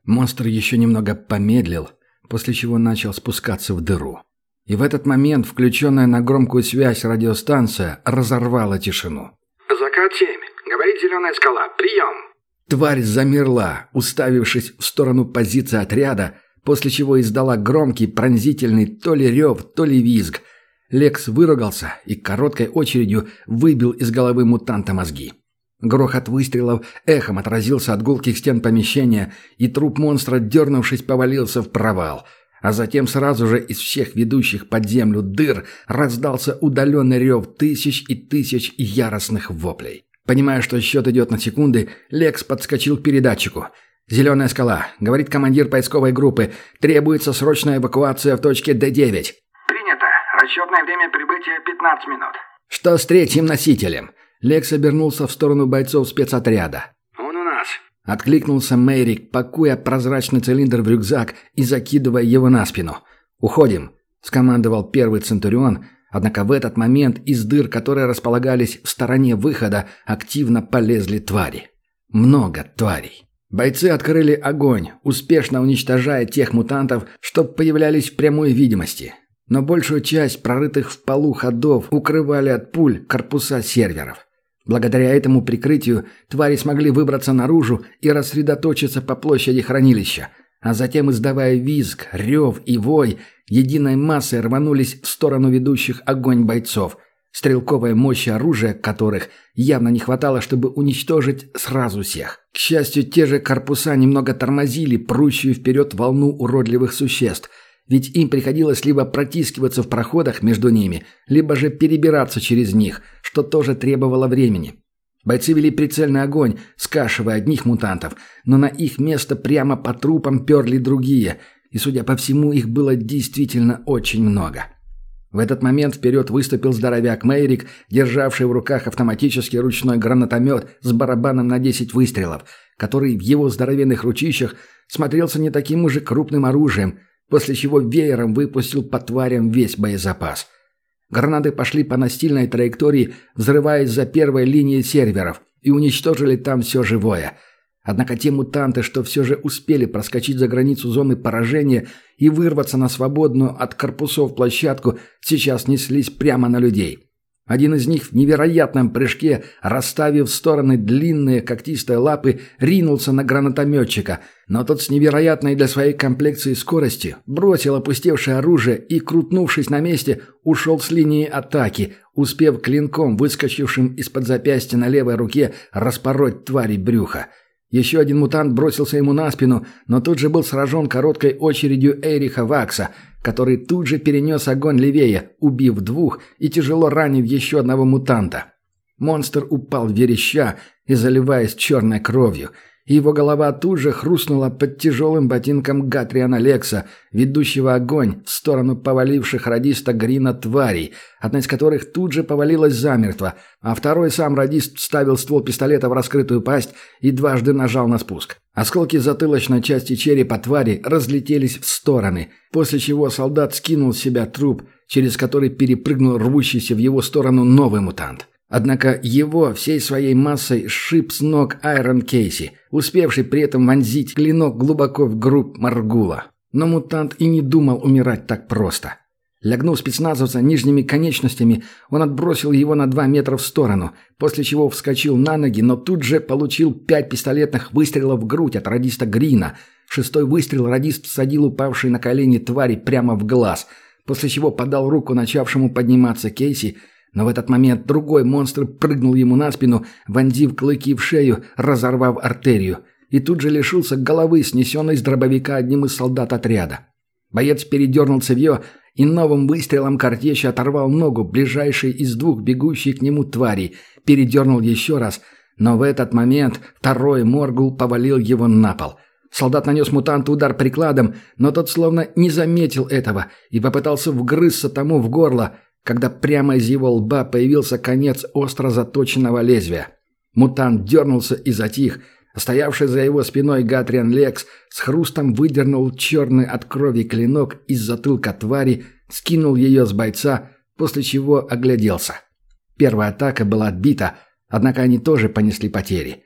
Монстр еще немного помедлил, после чего начал спускаться в дыру. И в этот момент включенная на громкую связь радиостанция разорвала тишину. «Закат 7. Говорит Зеленая скала. Прием!» Тварь замерла, уставившись в сторону позиции отряда, после чего издала громкий, пронзительный то ли рев, то ли визг. Лекс выругался и короткой очередью выбил из головы мутанта мозги. Грохот выстрелов эхом отразился от гулких стен помещения, и труп монстра, дернувшись, повалился в провал. А затем сразу же из всех ведущих под землю дыр раздался удаленный рев тысяч и тысяч яростных воплей. Понимая, что счет идет на секунды, Лекс подскочил к передатчику. «Зеленая скала», — говорит командир поисковой группы, — «требуется срочная эвакуация в точке Д9». «Принято. Расчетное время прибытия 15 минут». «Что с третьим носителем?» Лекс обернулся в сторону бойцов спецотряда. «Он у нас». Откликнулся Мейрик, пакуя прозрачный цилиндр в рюкзак и закидывая его на спину. «Уходим», — скомандовал первый Центурион, однако в этот момент из дыр, которые располагались в стороне выхода, активно полезли твари. Много тварей. Бойцы открыли огонь, успешно уничтожая тех мутантов, что появлялись в прямой видимости. Но большую часть прорытых в полу ходов укрывали от пуль корпуса серверов. Благодаря этому прикрытию твари смогли выбраться наружу и рассредоточиться по площади хранилища, а затем, издавая визг, рев и вой, единой массой рванулись в сторону ведущих огонь бойцов, стрелковой мощи оружия которых явно не хватало, чтобы уничтожить сразу всех. К счастью, те же корпуса немного тормозили прущую вперед волну уродливых существ, ведь им приходилось либо протискиваться в проходах между ними, либо же перебираться через них, что тоже требовало времени. Бойцы вели прицельный огонь, скашивая одних мутантов, но на их место прямо по трупам перли другие, и, судя по всему, их было действительно очень много. В этот момент вперед выступил здоровяк Мейрик, державший в руках автоматический ручной гранатомет с барабаном на 10 выстрелов, который в его здоровенных ручищах смотрелся не таким уже крупным оружием, после чего веером выпустил по тварям весь боезапас. Гранаты пошли по настильной траектории, взрываясь за первой линией серверов, и уничтожили там все живое. Однако те мутанты, что все же успели проскочить за границу зоны поражения и вырваться на свободную от корпусов площадку, сейчас неслись прямо на людей. Один из них в невероятном прыжке, расставив в стороны длинные когтистые лапы, ринулся на гранатометчика, но тот с невероятной для своей комплекции скоростью бросил опустевшее оружие и, крутнувшись на месте, ушел с линии атаки, успев клинком, выскочившим из-под запястья на левой руке, распороть твари брюха. Еще один мутант бросился ему на спину, но тут же был сражен короткой очередью Эриха Вакса, который тут же перенес огонь левее, убив 2 и тяжело ранив еще одного мутанта. Монстр упал вереща и заливаясь черной кровью, и его голова тут же хрустнула под тяжелым ботинком Гатриана Лекса, ведущего огонь в сторону поваливших радиста Грина тварей, одна из которых тут же повалилась замертво, а второй сам радист вставил ствол пистолета в раскрытую пасть и дважды нажал на спуск. Осколки затылочной части черепа твари разлетелись в стороны, после чего солдат скинул с себя труп, через который перепрыгнул рвущийся в его сторону новый мутант. Однако его всей своей массой сшиб с ног Айрон Кейси, успевший при этом вонзить клинок глубоко в грудь Маргула. Но мутант и не думал умирать так просто. Лягнув спецназовца нижними конечностями, он отбросил его на 2 метра в сторону, после чего вскочил на ноги, но тут же получил 5 пистолетных выстрелов в грудь от радиста Грина. 6-й выстрел радист всадил упавший на колени твари прямо в глаз, после чего подал руку начавшему подниматься Кейси, но в этот момент другой монстр прыгнул ему на спину, вонзив клыки в шею, разорвав артерию, и тут же лишился головы, снесенной с дробовика одним из солдат отряда. Боец передернул цевьё и новым выстрелом картечи оторвал ногу ближайшей из 2 бегущих к нему тварей, передернул еще раз, но в этот момент второй Моргул повалил его на пол. Солдат нанес мутанту удар прикладом, но тот словно не заметил этого и попытался вгрызться тому в горло, когда прямо из его лба появился конец остро заточенного лезвия. Мутант дернулся и затих, а стоявший за его спиной Гатриан Лекс с хрустом выдернул черный от крови клинок из затылка твари, скинул ее с бойца, после чего огляделся. Первая атака была отбита, однако они тоже понесли потери.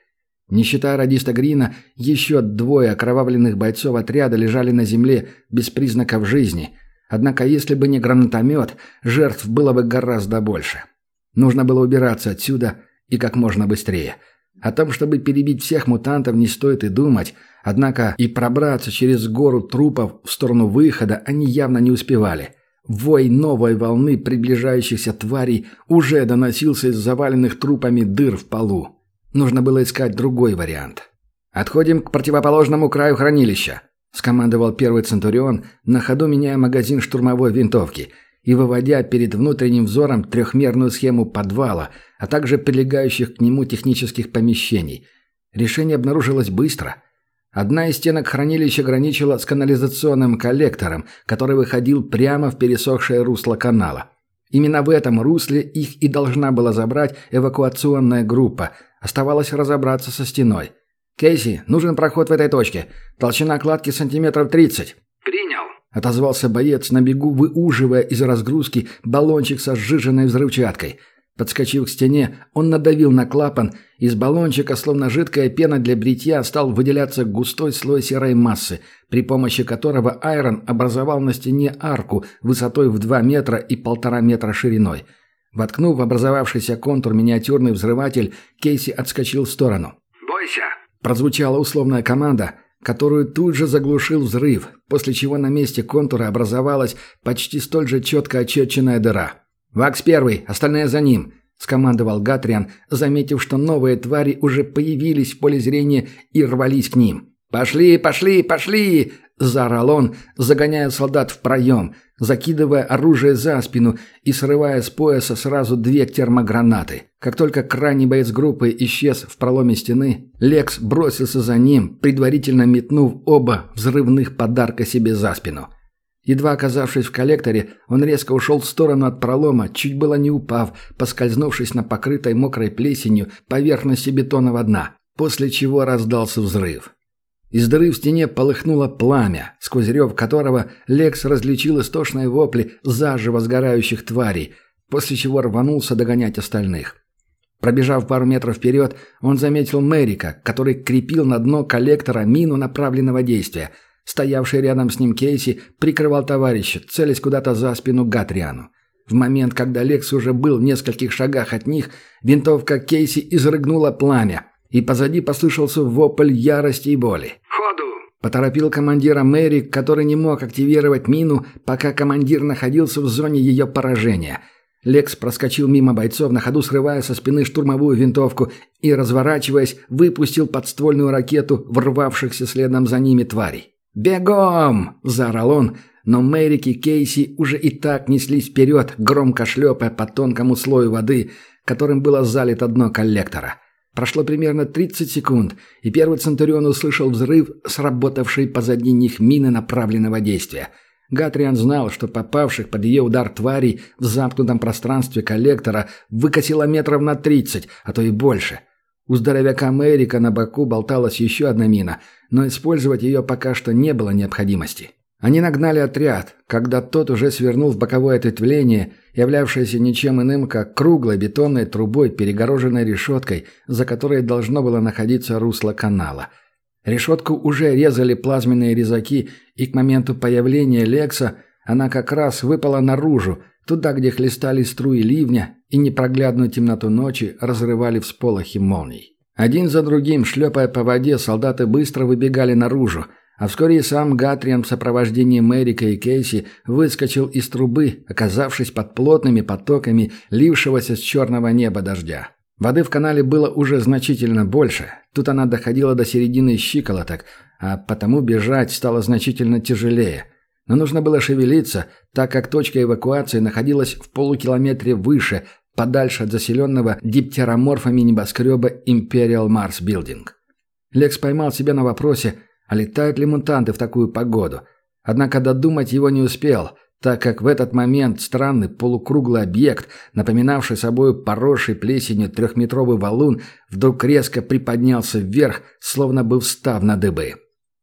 Не считая радиста Грина, еще 2 окровавленных бойцов отряда лежали на земле без признаков жизни. Однако, если бы не гранатомет, жертв было бы гораздо больше. Нужно было убираться отсюда и как можно быстрее. О том, чтобы перебить всех мутантов, не стоит и думать, однако и пробраться через гору трупов в сторону выхода они явно не успевали. Вой новой волны приближающихся тварей уже доносился из заваленных трупами дыр в полу. Нужно было искать другой вариант. «Отходим к противоположному краю хранилища», — скомандовал первый Центурион, на ходу меняя магазин штурмовой винтовки и выводя перед внутренним взором трехмерную схему подвала, а также прилегающих к нему технических помещений. Решение обнаружилось быстро. Одна из стенок хранилища граничила с канализационным коллектором, который выходил прямо в пересохшее русло канала. Именно в этом русле их и должна была забрать эвакуационная группа. Оставалось разобраться со стеной. «Кейси, нужен проход в этой точке. Толщина кладки сантиметров 30». «Принял». Отозвался боец на бегу, выуживая из разгрузки баллончик со сжиженной взрывчаткой. Подскочив к стене, он надавил на клапан, из баллончика, словно жидкая пена для бритья, стал выделяться густой слой серой массы, при помощи которого Айрон образовал на стене арку высотой в 2 метра и 1,5 метра шириной. Воткнув в образовавшийся контур миниатюрный взрыватель, Кейси отскочил в сторону. «Бойся!» Прозвучала условная команда, которую тут же заглушил взрыв, после чего на месте контура образовалась почти столь же четко очерченная дыра. «Вакс первый, остальные за ним», — скомандовал Гатриан, заметив, что новые твари уже появились в поле зрения и рвались к ним. «Пошли, пошли, пошли!» – заорал он, загоняя солдат в проем, закидывая оружие за спину и срывая с пояса сразу 2 термогранаты. Как только крайний боец группы исчез в проломе стены, Лекс бросился за ним, предварительно метнув оба взрывных подарка себе за спину. Едва оказавшись в коллекторе, он резко ушел в сторону от пролома, чуть было не упав, поскользнувшись на покрытой мокрой плесенью поверхности бетонного дна, после чего раздался взрыв. Из дыры в стене полыхнуло пламя, сквозь рев которого Лекс различил истошные вопли заживо сгорающих тварей, после чего рванулся догонять остальных. Пробежав пару метров вперед, он заметил Мэрика, который крепил на дно коллектора мину направленного действия. Стоявший рядом с ним Кейси прикрывал товарища, целясь куда-то за спину Гатриану. В момент, когда Лекс уже был в нескольких шагах от них, винтовка Кейси изрыгнула пламя, и позади послышался вопль ярости и боли. «Ходу!» — поторопил командира Мэрик, который не мог активировать мину, пока командир находился в зоне ее поражения. Лекс проскочил мимо бойцов, на ходу срывая со спины штурмовую винтовку и, разворачиваясь, выпустил подствольную ракету ворвавшихся следом за ними тварей. «Бегом!» – заорал он, но Мэрик и Кейси уже и так неслись вперед, громко шлепая по тонкому слою воды, которым было залито дно коллектора. Прошло примерно 30 секунд, и первый Центурион услышал взрыв, сработавший позади них мины направленного действия. Гатриан знал, что попавших под ее удар тварей в замкнутом пространстве коллектора выкосило метров на 30, а то и больше. У здоровяка Мэрика на боку болталась еще одна мина, но использовать ее пока что не было необходимости. Они нагнали отряд, когда тот уже свернул в боковое ответвление, являвшееся ничем иным, как круглой бетонной трубой, перегороженной решеткой, за которой должно было находиться русло канала. Решетку уже резали плазменные резаки, и к моменту появления Лекса она как раз выпала наружу, туда, где хлестали струи ливня и непроглядную темноту ночи разрывали всполохи молний. Один за другим, шлепая по воде, солдаты быстро выбегали наружу, а вскоре и сам Гатриан в сопровождении Мэрика и Кейси выскочил из трубы, оказавшись под плотными потоками лившегося с черного неба дождя. Воды в канале было уже значительно больше, тут она доходила до середины щиколоток, а потому бежать стало значительно тяжелее. Но нужно было шевелиться, так как точка эвакуации находилась в полукилометре выше, подальше от заселенного диптероморфами небоскреба Imperial Mars Building. Лекс поймал себя на вопросе, а летают ли мутанты в такую погоду? Однако додумать его не успел, так как в этот момент странный полукруглый объект, напоминавший собой поросший плесенью 3-метровый валун, вдруг резко приподнялся вверх, словно бы встав на дыбы.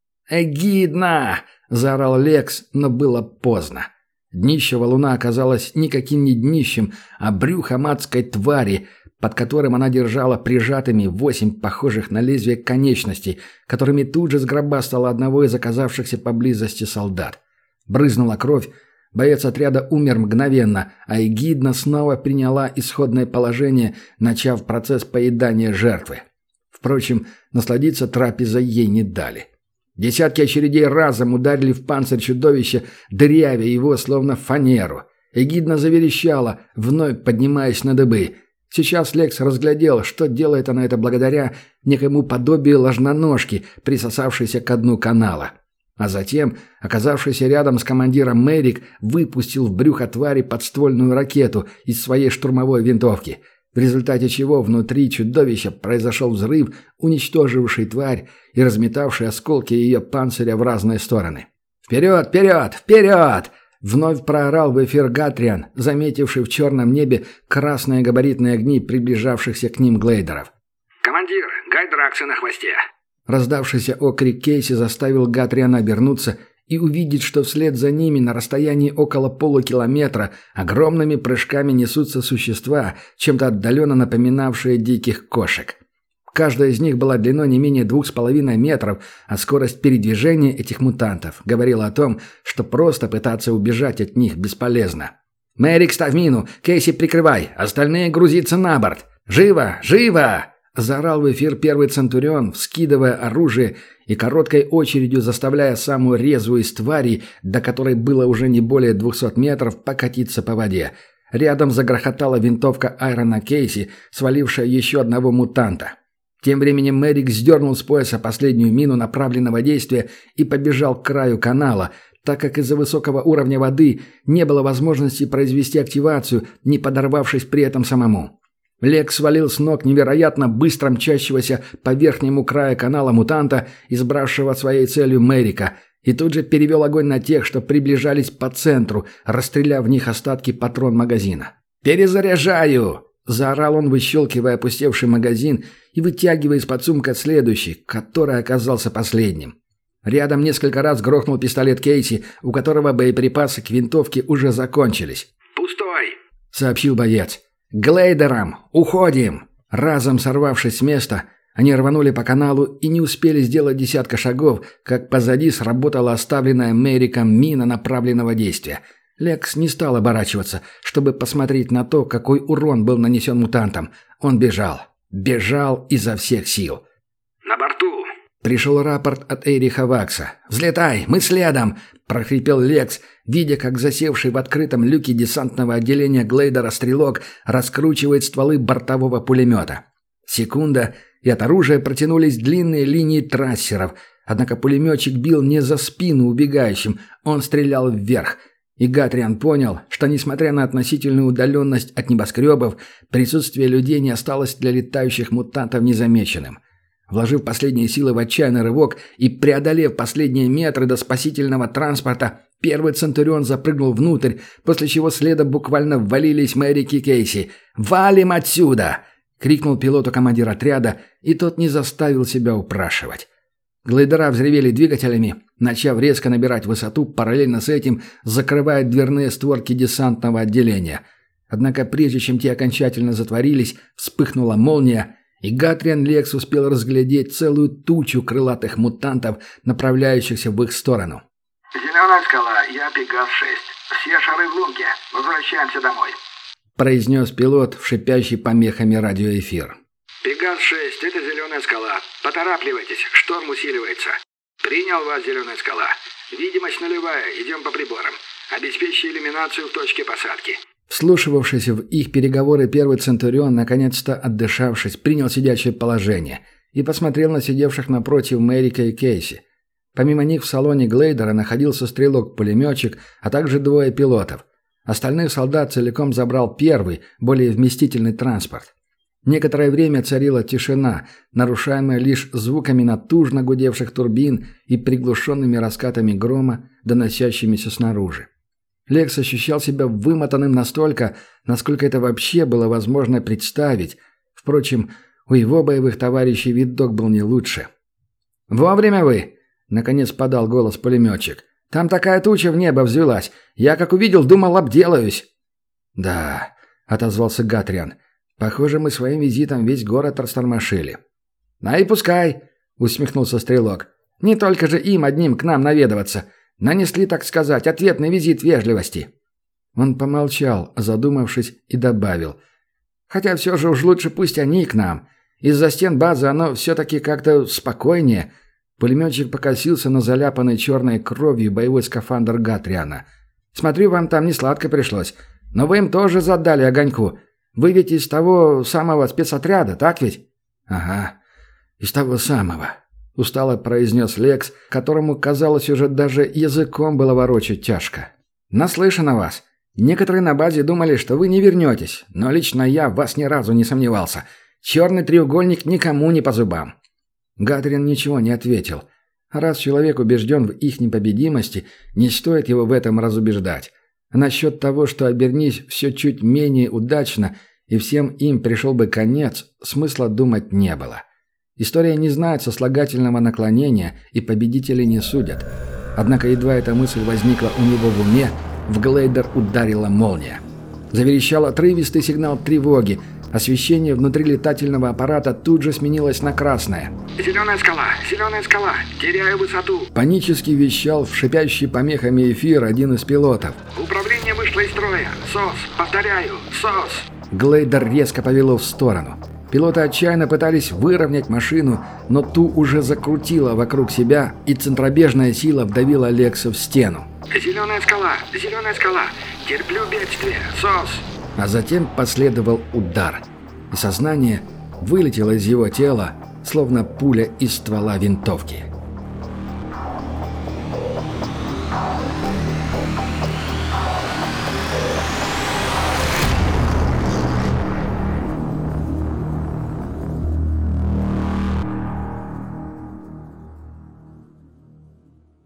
«Эгидна!» – заорал Лекс, но было поздно. Днище валуна оказалось никаким не днищем, а брюхом адской твари, под которым она держала прижатыми 8 похожих на лезвие конечностей, которыми тут же сгробастала одного из оказавшихся поблизости солдат. Брызнула кровь, боец отряда умер мгновенно, а Эгидна снова приняла исходное положение, начав процесс поедания жертвы. Впрочем, насладиться трапезой ей не дали. Десятки очередей разом ударили в панцирь чудовища, дырявя его словно фанеру. Эгидна заверещала, вновь поднимаясь на дыбы. Сейчас Лекс разглядел, что делает она это благодаря некому подобию ложноножки, присосавшейся к дну канала. А затем, оказавшийся рядом с командиром Мэрик, выпустил в брюхо твари подствольную ракету из своей штурмовой винтовки, в результате чего внутри чудовища произошел взрыв, уничтоживший тварь и разметавший осколки ее панциря в разные стороны. «Вперед, вперед, вперед!» Вновь проорал в эфир Гатриан, заметивший в черном небе красные габаритные огни приближавшихся к ним глейдеров. «Командир, Гайдраксы на хвосте!» Раздавшийся окрик Кейси заставил Гатриана обернуться и увидеть, что вслед за ними на расстоянии около полукилометра огромными прыжками несутся существа, чем-то отдаленно напоминавшие диких кошек. Каждая из них была длиной не менее 2,5 метров, а скорость передвижения этих мутантов говорила о том, что просто пытаться убежать от них бесполезно. «Мэрик, ставь мину! Кейси, прикрывай! Остальные грузиться на борт! Живо! Живо!» Заорал в эфир первый Центурион, вскидывая оружие и короткой очередью заставляя самую резвую из тварей, до которой было уже не более 200 метров, покатиться по воде. Рядом загрохотала винтовка Айрона Кейси, свалившая еще одного мутанта. Тем временем Мэрик сдернул с пояса последнюю мину направленного действия и побежал к краю канала, так как из-за высокого уровня воды не было возможности произвести активацию, не подорвавшись при этом самому. Лекс свалил с ног невероятно быстро мчащегося по верхнему краю канала мутанта, избравшего своей целью Мэрика, и тут же перевел огонь на тех, что приближались по центру, расстреляв в них остатки патрон магазина. «Перезаряжаю!» – заорал он, выщелкивая опустевший магазин и вытягивая из-под сумка следующий, который оказался последним. Рядом несколько раз грохнул пистолет Кейси, у которого боеприпасы к винтовке уже закончились. «Пустой!» – сообщил боец. «Глейдерам! Уходим!» Разом сорвавшись с места, они рванули по каналу и не успели сделать десятка шагов, как позади сработала оставленная Мэриком мина направленного действия. Лекс не стал оборачиваться, чтобы посмотреть на то, какой урон был нанесен мутантам. Он бежал. Бежал изо всех сил. «На борту!» Пришел рапорт от Эриха Вакса. «Взлетай! Мы следом!» – прохрипел Лекс, видя, как засевший в открытом люке десантного отделения глейдера стрелок раскручивает стволы бортового пулемета. Секунда, и от оружия протянулись длинные линии трассеров, однако пулеметчик бил не за спину убегающим, он стрелял вверх. И Гатриан понял, что, несмотря на относительную удаленность от небоскребов, присутствие людей не осталось для летающих мутантов незамеченным. Вложив последние силы в отчаянный рывок и преодолев последние метры до спасительного транспорта, первый Центурион запрыгнул внутрь, после чего следом буквально ввалились Мэрик и Кейси. «Валим отсюда!» — крикнул пилоту командир отряда, и тот не заставил себя упрашивать. Глейдера взревели двигателями, начав резко набирать высоту, параллельно с этим закрывая дверные створки десантного отделения. Однако прежде чем те окончательно затворились, вспыхнула молния, и Гатриан Лекс успел разглядеть целую тучу крылатых мутантов, направляющихся в их сторону. «Зеленая скала, я Пегас-6. Все шары в лунке. Возвращаемся домой», — произнес пилот в шипящий помехами радиоэфир. «Пегас-6, это Зеленая скала. Поторапливайтесь, шторм усиливается. Принял вас, Зеленая скала. Видимость нулевая, идем по приборам. Обеспечьте иллюминацию в точке посадки». Вслушивавшись в их переговоры, первый Центурион, наконец-то отдышавшись, принял сидячее положение и посмотрел на сидевших напротив Мэрика и Кейси. Помимо них в салоне глейдера находился стрелок-пулеметчик, а также двое пилотов. Остальных солдат целиком забрал первый, более вместительный транспорт. Некоторое время царила тишина, нарушаемая лишь звуками натужно гудевших турбин и приглушенными раскатами грома, доносящимися снаружи. Лекс ощущал себя вымотанным настолько, насколько это вообще было возможно представить. Впрочем, у его боевых товарищей видок был не лучше. «Вовремя вы!» — наконец подал голос пулеметчик. «Там такая туча в небо взвелась. Я, как увидел, думал, обделаюсь». «Да», — отозвался Гатриан. Похоже, мы своим визитом весь город растормошили». «А и пускай», — усмехнулся Стрелок. «Не только же им одним к нам наведываться. Нанесли, так сказать, ответный визит вежливости». Он помолчал, задумавшись, и добавил. «Хотя все же уж лучше пусть они к нам. Из-за стен базы оно все-таки как-то спокойнее». Пулеметчик покосился на заляпанный черной кровью боевой скафандр Гатриана. «Смотрю, вам там не сладко пришлось. Но вы им тоже задали огоньку. Вы ведь из того самого спецотряда, так ведь?» «Ага, из того самого», — устало произнес Лекс, которому, казалось, уже даже языком было ворочать тяжко. «Наслышан о вас. Некоторые на базе думали, что вы не вернетесь, но лично я в вас ни разу не сомневался. Черный треугольник никому не по зубам». Гатрин ничего не ответил. Раз человек убежден в их непобедимости, не стоит его в этом разубеждать. А насчет того, что обернись все чуть менее удачно, и всем им пришел бы конец, смысла думать не было. История не знает сослагательного наклонения, и победители не судят. Однако едва эта мысль возникла у него в уме, в глейдер ударила молния. Заверещал отрывистый сигнал тревоги. Освещение внутри летательного аппарата тут же сменилось на красное. «Зеленая скала! Зеленая скала! Теряю высоту!» Панически вещал в шипящий помехами эфир один из пилотов. «Управление вышло из строя! СОС! Повторяю! СОС!» Глейдер резко повело в сторону. Пилоты отчаянно пытались выровнять машину, но ту уже закрутило вокруг себя, и центробежная сила вдавила Лекса в стену. «Зеленая скала! Зеленая скала! Терплю бедствие! СОС!» А затем последовал удар, и сознание вылетело из его тела, словно пуля из ствола винтовки.